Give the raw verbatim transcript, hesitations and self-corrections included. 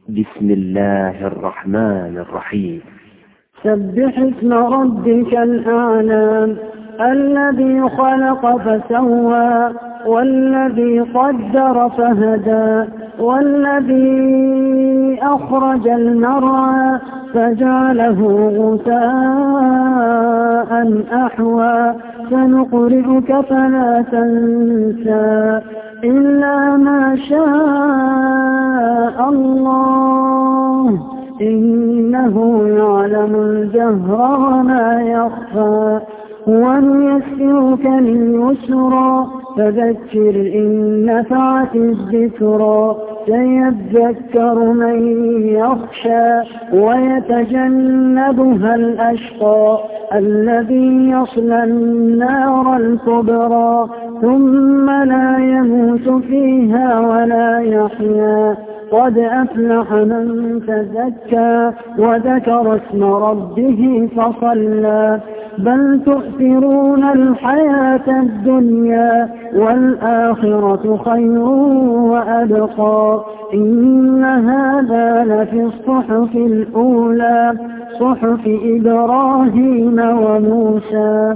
بسم الله الرحمن الرحيم. سبح اسم ربك الأعلى الذي خلق فسوى والذي قدر فهدى والذي أخرج المرعى فجعله غثاء أحوى سنقرئك فلا تنسى إلا ما شاء الله إنه يعلم الجهر وما يخفى ونيسرك لليسرى فذكر إن نفعت الذكرى سيذكر من يخشى ويتجنبها الأشقى الذي يصلى النار الكبرى ثم لا يموت فيها ولا يحيا قد أفلح من تزكى وذكر اسم ربه فصلى بل تؤثرون الحياة الدنيا والآخرة خير وأبقى إن هذا لفي الصحف الأولى صحف إبراهيم وموسى.